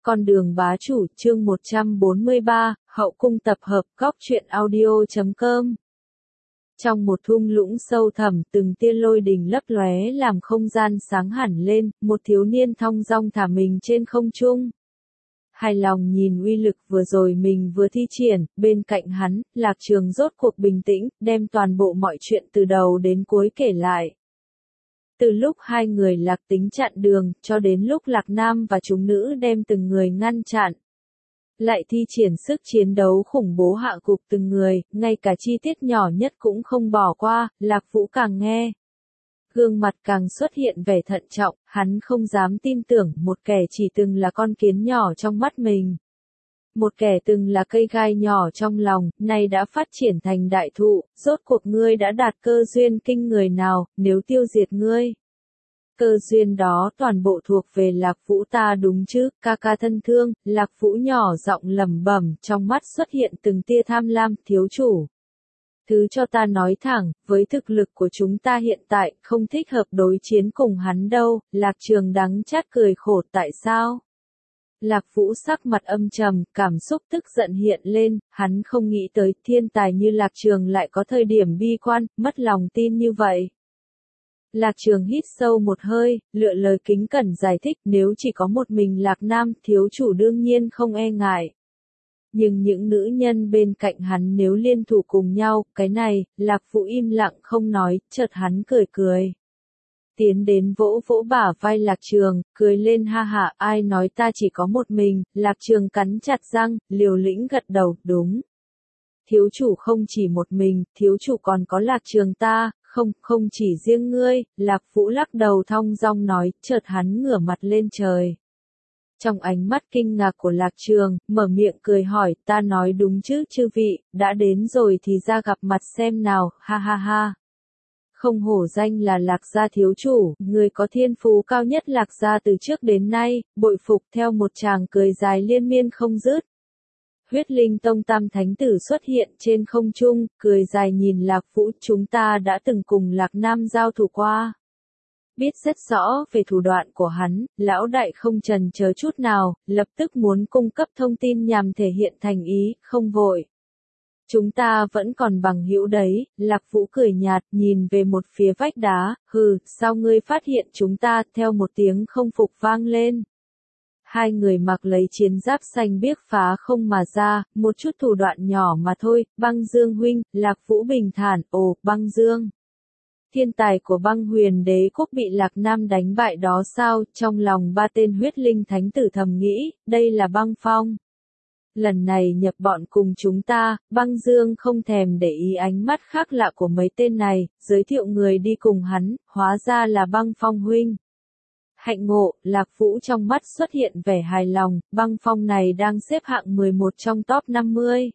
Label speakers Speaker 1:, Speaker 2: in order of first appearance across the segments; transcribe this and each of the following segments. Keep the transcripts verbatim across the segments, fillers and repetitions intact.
Speaker 1: Con đường bá chủ, chương một trăm bốn mươi ba, hậu cung tập hợp, góc truyện audio chấm com. Trong một thung lũng sâu thẳm, từng tia lôi đình lấp lóe làm không gian sáng hẳn lên, một thiếu niên thong dong thả mình trên không trung. Hài lòng nhìn uy lực vừa rồi mình vừa thi triển, bên cạnh hắn, Lạc Trường rốt cuộc bình tĩnh, đem toàn bộ mọi chuyện từ đầu đến cuối kể lại. Từ lúc hai người Lạc Tính chặn đường, cho đến lúc Lạc Nam và chúng nữ đem từng người ngăn chặn. Lại thi triển sức chiến đấu khủng bố hạ gục từng người, ngay cả chi tiết nhỏ nhất cũng không bỏ qua, Lạc Vũ càng nghe. Gương mặt càng xuất hiện vẻ thận trọng, hắn không dám tin tưởng một kẻ chỉ từng là con kiến nhỏ trong mắt mình. Một kẻ từng là cây gai nhỏ trong lòng, nay đã phát triển thành đại thụ, rốt cuộc ngươi đã đạt cơ duyên kinh người nào, nếu tiêu diệt ngươi. Cơ duyên đó toàn bộ thuộc về Lạc Vũ ta đúng chứ, ca ca thân thương, Lạc Vũ nhỏ giọng lẩm bẩm, trong mắt xuất hiện từng tia tham lam, thiếu chủ. Thứ cho ta nói thẳng, với thực lực của chúng ta hiện tại, không thích hợp đối chiến cùng hắn đâu, Lạc Trường đắng chát cười khổ tại sao? Lạc Vũ sắc mặt âm trầm, cảm xúc tức giận hiện lên, hắn không nghĩ tới thiên tài như Lạc Trường lại có thời điểm bi quan, mất lòng tin như vậy. Lạc Trường hít sâu một hơi, lựa lời kính cẩn giải thích nếu chỉ có một mình Lạc Nam, thiếu chủ đương nhiên không e ngại. Nhưng những nữ nhân bên cạnh hắn nếu liên thủ cùng nhau, cái này, Lạc Vũ im lặng không nói, chợt hắn cười cười. Tiến đến vỗ vỗ bả vai Lạc Trường, cười lên ha hả, ai nói ta chỉ có một mình, Lạc Trường cắn chặt răng, liều lĩnh gật đầu, đúng. Thiếu chủ không chỉ một mình, thiếu chủ còn có Lạc Trường ta, không, không chỉ riêng ngươi, Lạc Vũ lắc đầu thong dong nói, chợt hắn ngửa mặt lên trời. Trong ánh mắt kinh ngạc của Lạc Trường, mở miệng cười hỏi, ta nói đúng chứ chư vị, đã đến rồi thì ra gặp mặt xem nào, ha ha ha. Không hổ danh là Lạc gia thiếu chủ, người có thiên phú cao nhất Lạc gia từ trước đến nay, bội phục theo một tràng cười dài liên miên không dứt. Huyết Linh Tông Tam Thánh Tử xuất hiện trên không trung, cười dài nhìn Lạc Vũ, chúng ta đã từng cùng Lạc Nam giao thủ qua. Biết rất rõ về thủ đoạn của hắn, lão đại không chần chờ chút nào, lập tức muốn cung cấp thông tin nhằm thể hiện thành ý, không vội. Chúng ta vẫn còn bằng hữu đấy, Lạc Vũ cười nhạt, nhìn về một phía vách đá, hừ, sao ngươi phát hiện chúng ta, theo một tiếng không phục vang lên. Hai người mặc lấy chiến giáp xanh biếc phá không mà ra, một chút thủ đoạn nhỏ mà thôi, Băng Dương huynh, Lạc Vũ bình thản, ồ, Băng Dương. Thiên tài của Băng Huyền Đế quốc bị Lạc Nam đánh bại đó sao, trong lòng ba tên huyết linh thánh tử thầm nghĩ, đây là Băng Phong. Lần này nhập bọn cùng chúng ta, Băng Dương không thèm để ý ánh mắt khác lạ của mấy tên này, giới thiệu người đi cùng hắn, hóa ra là Băng Phong huynh. Hạnh ngộ, Lạc Vũ trong mắt xuất hiện vẻ hài lòng, Băng Phong này đang xếp hạng mười một trong top năm mươi.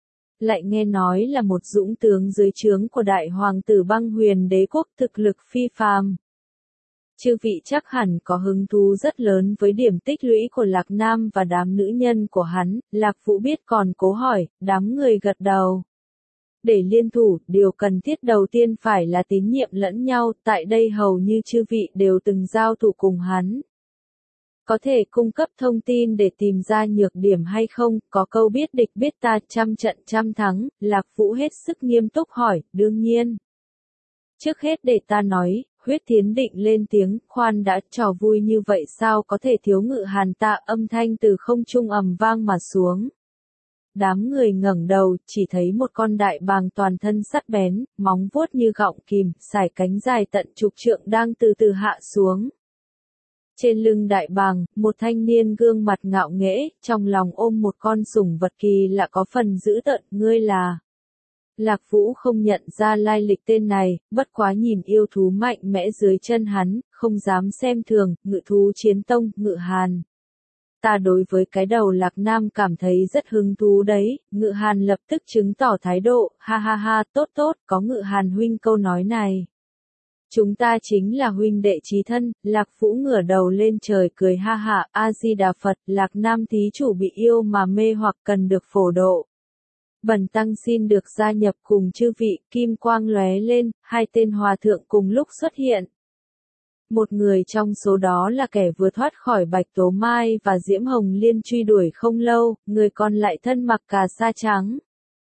Speaker 1: Lại nghe nói là một dũng tướng dưới trướng của đại hoàng tử Băng Huyền Đế quốc, thực lực phi phàm. Chư vị chắc hẳn có hứng thú rất lớn với điểm tích lũy của Lạc Nam và đám nữ nhân của hắn, Lạc Vũ biết còn cố hỏi, đám người gật đầu. Để liên thủ, điều cần thiết đầu tiên phải là tín nhiệm lẫn nhau, tại đây hầu như chư vị đều từng giao thủ cùng hắn. Có thể cung cấp thông tin để tìm ra nhược điểm hay không, có câu biết địch biết ta, trăm trận trăm thắng, Lạc Vũ hết sức nghiêm túc hỏi, đương nhiên. Trước hết để ta nói, Huyết Thiến định lên tiếng, khoan đã, trò vui như vậy sao có thể thiếu Ngự Hàn ta, âm thanh từ không trung ầm vang mà xuống. Đám người ngẩng đầu, chỉ thấy một con đại bàng toàn thân sắt bén, móng vuốt như gọng kìm, sải cánh dài tận chục trượng đang từ từ hạ xuống. Trên lưng đại bàng, một thanh niên gương mặt ngạo nghễ, trong lòng ôm một con sủng vật kỳ lạ có phần dữ tợn, ngươi là. Lạc Vũ không nhận ra lai lịch tên này, bất quá nhìn yêu thú mạnh mẽ dưới chân hắn, không dám xem thường, Ngự thú chiến tông, Ngự Hàn. Ta đối với cái đầu Lạc Nam cảm thấy rất hứng thú đấy, Ngự Hàn lập tức chứng tỏ thái độ, ha ha ha, tốt tốt, có Ngự Hàn huynh câu nói này. Chúng ta chính là huynh đệ chí thân, Lạc Vũ ngửa đầu lên trời cười ha ha, A-di-đà Phật, Lạc Nam thí chủ bị yêu mà mê hoặc cần được phổ độ. Bần tăng xin được gia nhập cùng chư vị, kim quang lóe lên, hai tên hòa thượng cùng lúc xuất hiện. Một người trong số đó là kẻ vừa thoát khỏi Bạch Tố Mai và Diễm Hồng Liên truy đuổi không lâu, người còn lại thân mặc cà sa trắng.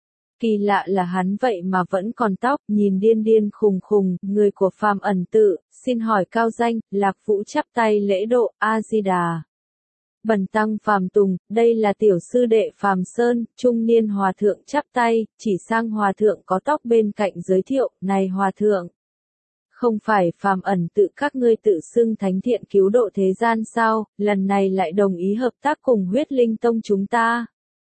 Speaker 1: Kỳ lạ là hắn vậy mà vẫn còn tóc, nhìn điên điên khùng khùng, người của Phàm Ẩn Tự, xin hỏi cao danh, Lạc Vũ chắp tay lễ độ, A-di-đà. Bần tăng Phàm Tùng, đây là tiểu sư đệ Phàm Sơn, trung niên hòa thượng chắp tay, chỉ sang hòa thượng có tóc bên cạnh giới thiệu, này hòa thượng. Không phải Phàm Ẩn Tự các ngươi tự xưng thánh thiện cứu độ thế gian sao, lần này lại đồng ý hợp tác cùng Huyết Linh Tông chúng ta.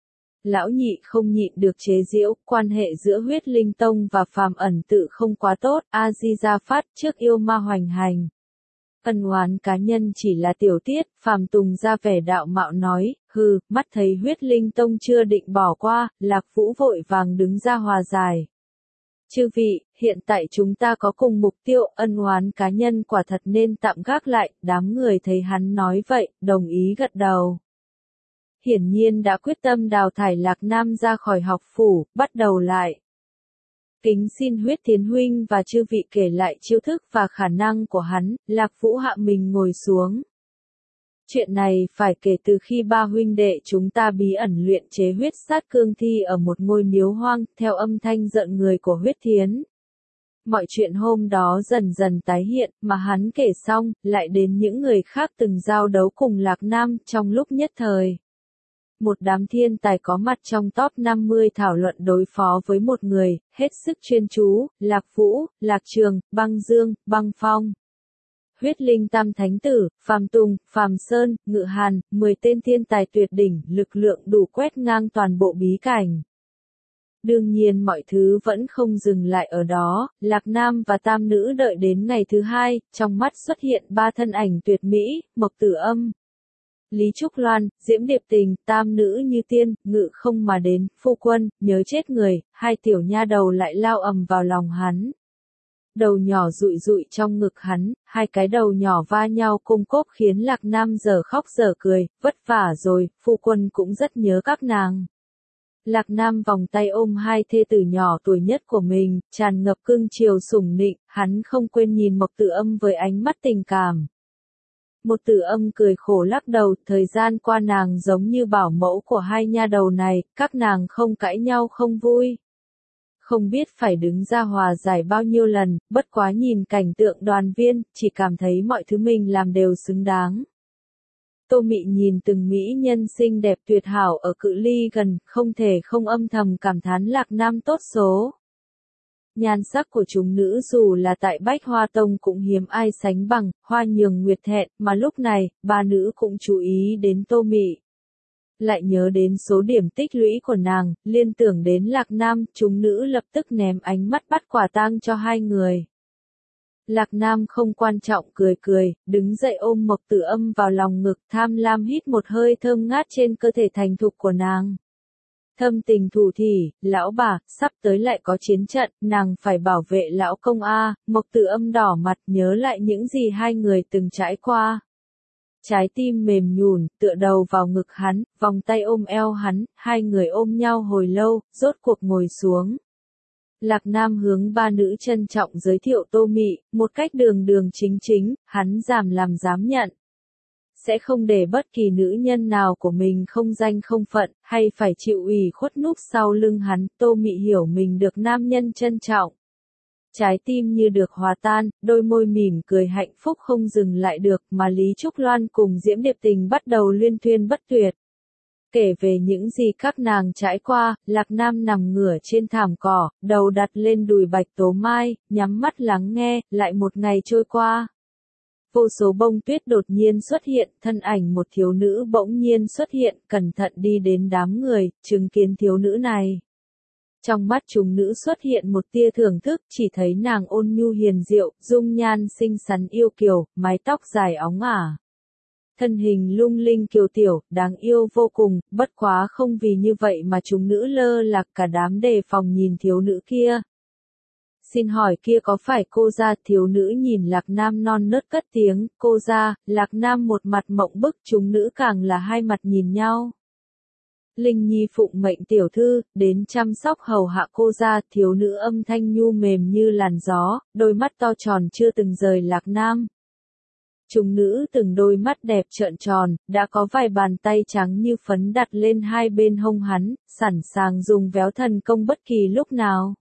Speaker 1: Lão nhị không nhịn được chế giễu, quan hệ giữa Huyết Linh Tông và Phàm Ẩn Tự không quá tốt, A-di-đà Phát trước yêu ma hoành hành. Ân oán cá nhân chỉ là tiểu tiết, Phàm Tùng ra vẻ đạo mạo nói, hừ, mắt thấy Huyết Linh Tông chưa định bỏ qua, Lạc Vũ vội vàng đứng ra hòa giải. Chư vị, hiện tại chúng ta có cùng mục tiêu, ân oán cá nhân quả thật nên tạm gác lại, đám người thấy hắn nói vậy, đồng ý gật đầu. Hiển nhiên đã quyết tâm đào thải Lạc Nam ra khỏi học phủ, bắt đầu lại. Kính xin Huyết Thiến huynh và chư vị kể lại chiêu thức và khả năng của hắn, Lạc Vũ hạ mình ngồi xuống. Chuyện này phải kể từ khi ba huynh đệ chúng ta bí ẩn luyện chế huyết sát cương thi ở một ngôi miếu hoang, theo âm thanh giận người của Huyết Thiến. Mọi chuyện hôm đó dần dần tái hiện, mà hắn kể xong, lại đến những người khác từng giao đấu cùng Lạc Nam trong lúc nhất thời. Một đám thiên tài có mặt trong top năm mươi thảo luận đối phó với một người, hết sức chuyên chú, Lạc Vũ, Lạc Trường, Băng Dương, Băng Phong. Huyết Linh Tam Thánh Tử, Phàm Tùng, Phàm Sơn, Ngự Hàn, mười tên thiên tài tuyệt đỉnh, lực lượng đủ quét ngang toàn bộ bí cảnh. Đương nhiên mọi thứ vẫn không dừng lại ở đó, Lạc Nam và Tam Nữ đợi đến ngày thứ hai, trong mắt xuất hiện ba thân ảnh tuyệt mỹ, Mộc Tử Âm, Lý Trúc Loan, Diễm Điệp Tình, Tam Nữ như tiên, ngự không mà đến, phu quân, nhớ chết người, hai tiểu nha đầu lại lao ầm vào lòng hắn. Đầu nhỏ rụi rụi trong ngực hắn, hai cái đầu nhỏ va nhau cung cốp khiến Lạc Nam giờ khóc giờ cười, vất vả rồi, phu quân cũng rất nhớ các nàng. Lạc Nam vòng tay ôm hai thê tử nhỏ tuổi nhất của mình, tràn ngập cưng chiều sủng nịnh, hắn không quên nhìn Mộc Tử Âm với ánh mắt tình cảm. Một Tử Âm cười khổ lắc đầu, thời gian qua nàng giống như bảo mẫu của hai nha đầu này, các nàng không cãi nhau không vui. Không biết phải đứng ra hòa giải bao nhiêu lần, bất quá nhìn cảnh tượng đoàn viên, chỉ cảm thấy mọi thứ mình làm đều xứng đáng. Tô Mị nhìn từng mỹ nhân xinh đẹp tuyệt hảo ở cự ly gần, không thể không âm thầm cảm thán Lạc Nam tốt số. Nhan sắc của chúng nữ dù là tại Bách Hoa Tông cũng hiếm ai sánh bằng, Hoa Nhường Nguyệt thẹn, mà lúc này, ba nữ cũng chú ý đến Tô Mị. Lại nhớ đến số điểm tích lũy của nàng, liên tưởng đến Lạc Nam, chúng nữ lập tức ném ánh mắt bắt quả tang cho hai người. Lạc Nam không quan trọng cười cười, đứng dậy ôm Mộc Tử Âm vào lòng ngực, tham lam hít một hơi thơm ngát trên cơ thể thành thục của nàng. Thâm tình thủ thỉ, lão bà, sắp tới lại có chiến trận, nàng phải bảo vệ lão công a. Mộc Tử Âm đỏ mặt nhớ lại những gì hai người từng trải qua. Trái tim mềm nhũn, tựa đầu vào ngực hắn, vòng tay ôm eo hắn, hai người ôm nhau hồi lâu, rốt cuộc ngồi xuống. Lạc Nam hướng ba nữ trân trọng giới thiệu Tô Mị, một cách đường đường chính chính, hắn dám làm dám nhận. Sẽ không để bất kỳ nữ nhân nào của mình không danh không phận, hay phải chịu ủy khuất núp sau lưng hắn, Tô Mị hiểu mình được nam nhân trân trọng. Trái tim như được hòa tan, đôi môi mỉm cười hạnh phúc không dừng lại được, mà Lý Trúc Loan cùng Diễm Điệp Tình bắt đầu liên thuyên bất tuyệt. Kể về những gì các nàng trải qua, Lạc Nam nằm ngửa trên thảm cỏ, đầu đặt lên đùi Bạch Tố Mai, nhắm mắt lắng nghe, lại một ngày trôi qua. Vô số bông tuyết đột nhiên xuất hiện, thân ảnh một thiếu nữ bỗng nhiên xuất hiện, cẩn thận đi đến đám người, chứng kiến thiếu nữ này. Trong mắt chúng nữ xuất hiện một tia thưởng thức, chỉ thấy nàng ôn nhu hiền diệu, dung nhan xinh xắn yêu kiều, mái tóc dài óng ả. Thân hình lung linh kiều tiểu, đáng yêu vô cùng, bất quá không vì như vậy mà chúng nữ lơ lạc cả đám đề phòng nhìn thiếu nữ kia. Xin hỏi kia có phải cô gia? Thiếu nữ nhìn Lạc Nam non nớt cất tiếng, cô gia. Lạc Nam một mặt mộng bức, chúng nữ càng là hai mặt nhìn nhau. Linh Nhi phụng mệnh tiểu thư, đến chăm sóc hầu hạ cô gia. Thiếu nữ âm thanh nhu mềm như làn gió, đôi mắt to tròn chưa từng rời Lạc Nam. Chúng nữ từng đôi mắt đẹp trợn tròn, đã có vài bàn tay trắng như phấn đặt lên hai bên hông hắn, sẵn sàng dùng véo thần công bất kỳ lúc nào.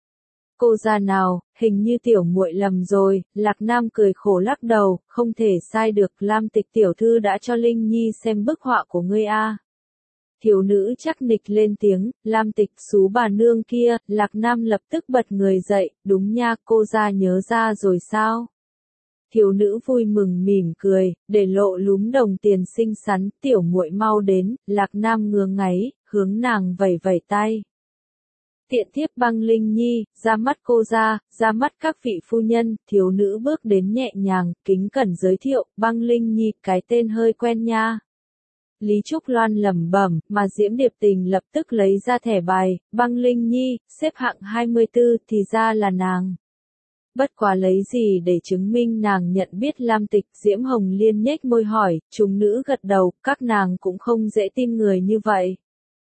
Speaker 1: Cô ra nào, hình như tiểu muội lầm rồi, Lạc Nam cười khổ lắc đầu, không thể sai được, Lam Tịch tiểu thư đã cho Linh Nhi xem bức họa của ngươi a. Thiếu nữ chắc nịch lên tiếng, Lam Tịch xú bà nương kia, Lạc Nam lập tức bật người dậy, đúng nha, cô ra nhớ ra rồi sao? Thiếu nữ vui mừng mỉm cười, để lộ lúm đồng tiền xinh xắn, tiểu muội mau đến, Lạc Nam ngứa ngáy, hướng nàng vẩy vẩy tay. Tiện thiếp Băng Linh Nhi, ra mắt cô ra, ra mắt các vị phu nhân, thiếu nữ bước đến nhẹ nhàng, kính cẩn giới thiệu, Băng Linh Nhi, cái tên hơi quen nha. Lý Trúc Loan lẩm bẩm, mà Diễm Điệp Tình lập tức lấy ra thẻ bài, Băng Linh Nhi, xếp hạng hai mươi tư, thì ra là nàng. Bất quá lấy gì để chứng minh nàng nhận biết Lam Tịch, Diễm Hồng Liên nhếch môi hỏi, chúng nữ gật đầu, các nàng cũng không dễ tin người như vậy.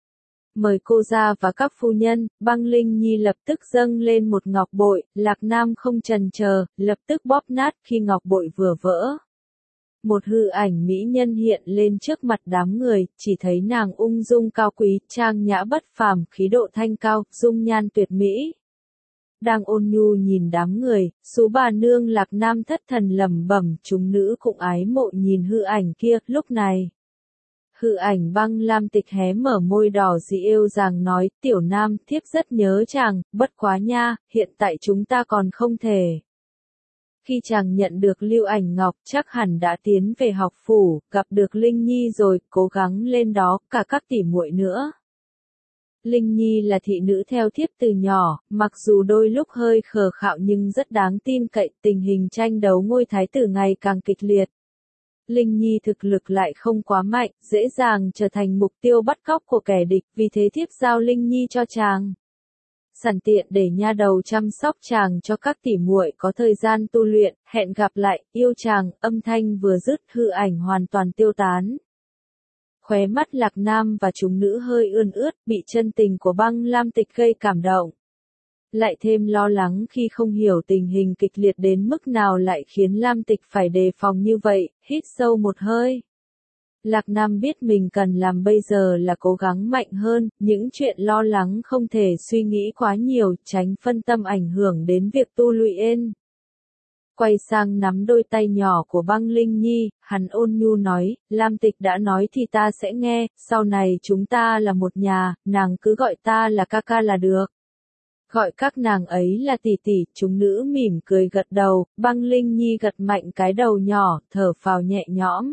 Speaker 1: Mời cô ra và các phu nhân, Băng Linh Nhi lập tức dâng lên một ngọc bội, Lạc Nam không chần chờ, lập tức bóp nát khi ngọc bội vừa vỡ. Một hư ảnh mỹ nhân hiện lên trước mặt đám người, chỉ thấy nàng ung dung cao quý, trang nhã bất phàm, khí độ thanh cao, dung nhan tuyệt mỹ. Đang ôn nhu nhìn đám người, số bà nương Lạc Nam thất thần lẩm bẩm, chúng nữ cũng ái mộ nhìn hư ảnh kia, lúc này. Hư ảnh Băng Lam Tịch hé mở môi đỏ dị yêu dàng nói, tiểu nam, thiếp rất nhớ chàng, bất quá nha, hiện tại chúng ta còn không thể. Khi chàng nhận được lưu ảnh ngọc chắc hẳn đã tiến về học phủ, gặp được Linh Nhi rồi, cố gắng lên đó, cả các tỷ muội nữa. Linh Nhi là thị nữ theo thiếp từ nhỏ, mặc dù đôi lúc hơi khờ khạo nhưng rất đáng tin cậy, tình hình tranh đấu ngôi thái tử ngày càng kịch liệt. Linh Nhi thực lực lại không quá mạnh, dễ dàng trở thành mục tiêu bắt cóc của kẻ địch, vì thế thiếp giao Linh Nhi cho chàng. Sẵn tiện để nha đầu chăm sóc chàng cho các tỷ muội có thời gian tu luyện, hẹn gặp lại, yêu chàng, âm thanh vừa dứt hư ảnh hoàn toàn tiêu tán. Khóe mắt Lạc Nam và chúng nữ hơi ươn ướt, bị chân tình của Băng Lam Tịch gây cảm động. Lại thêm lo lắng khi không hiểu tình hình kịch liệt đến mức nào lại khiến Lam Tịch phải đề phòng như vậy, hít sâu một hơi. Lạc Nam biết mình cần làm bây giờ là cố gắng mạnh hơn, những chuyện lo lắng không thể suy nghĩ quá nhiều, tránh phân tâm ảnh hưởng đến việc tu luyện. Quay sang nắm đôi tay nhỏ của Băng Linh Nhi, hắn ôn nhu nói, Lam Tịch đã nói thì ta sẽ nghe, sau này chúng ta là một nhà, nàng cứ gọi ta là ca ca là được. Gọi các nàng ấy là tỷ tỷ, chúng nữ mỉm cười gật đầu, Băng Linh Nhi gật mạnh cái đầu nhỏ, thở phào nhẹ nhõm.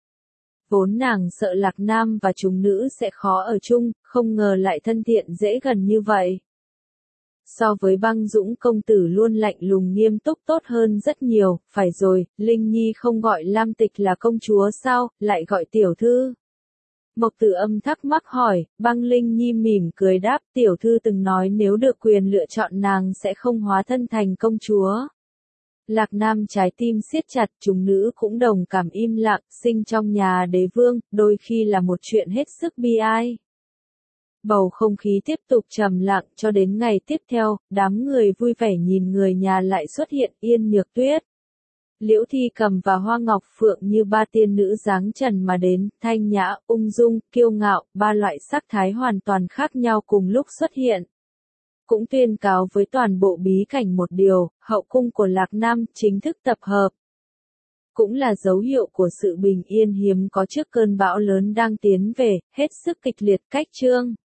Speaker 1: Vốn nàng sợ Lạc Nam và chúng nữ sẽ khó ở chung, không ngờ lại thân thiện dễ gần như vậy. So với Băng Dũng công tử luôn lạnh lùng nghiêm túc tốt hơn rất nhiều, phải rồi, Linh Nhi không gọi Lam Tịch là công chúa sao, lại gọi tiểu thư. Mộc Tử Âm thắc mắc hỏi, Băng Linh Nhi mỉm cười đáp, tiểu thư từng nói nếu được quyền lựa chọn nàng sẽ không hóa thân thành công chúa. Lạc Nam trái tim siết chặt, chúng nữ cũng đồng cảm im lặng, sinh trong nhà đế vương, đôi khi là một chuyện hết sức bi ai. Bầu không khí tiếp tục trầm lặng cho đến ngày tiếp theo, đám người vui vẻ nhìn người nhà lại xuất hiện Yên Nhược Tuyết. Liễu Thi Cầm và Hoa Ngọc Phượng như ba tiên nữ dáng trần mà đến, thanh nhã, ung dung, kiêu ngạo, ba loại sắc thái hoàn toàn khác nhau cùng lúc xuất hiện. Cũng tuyên cáo với toàn bộ bí cảnh một điều, hậu cung của Lạc Nam chính thức tập hợp. Cũng là dấu hiệu của sự bình yên hiếm có trước cơn bão lớn đang tiến về, hết sức kịch liệt cách chương.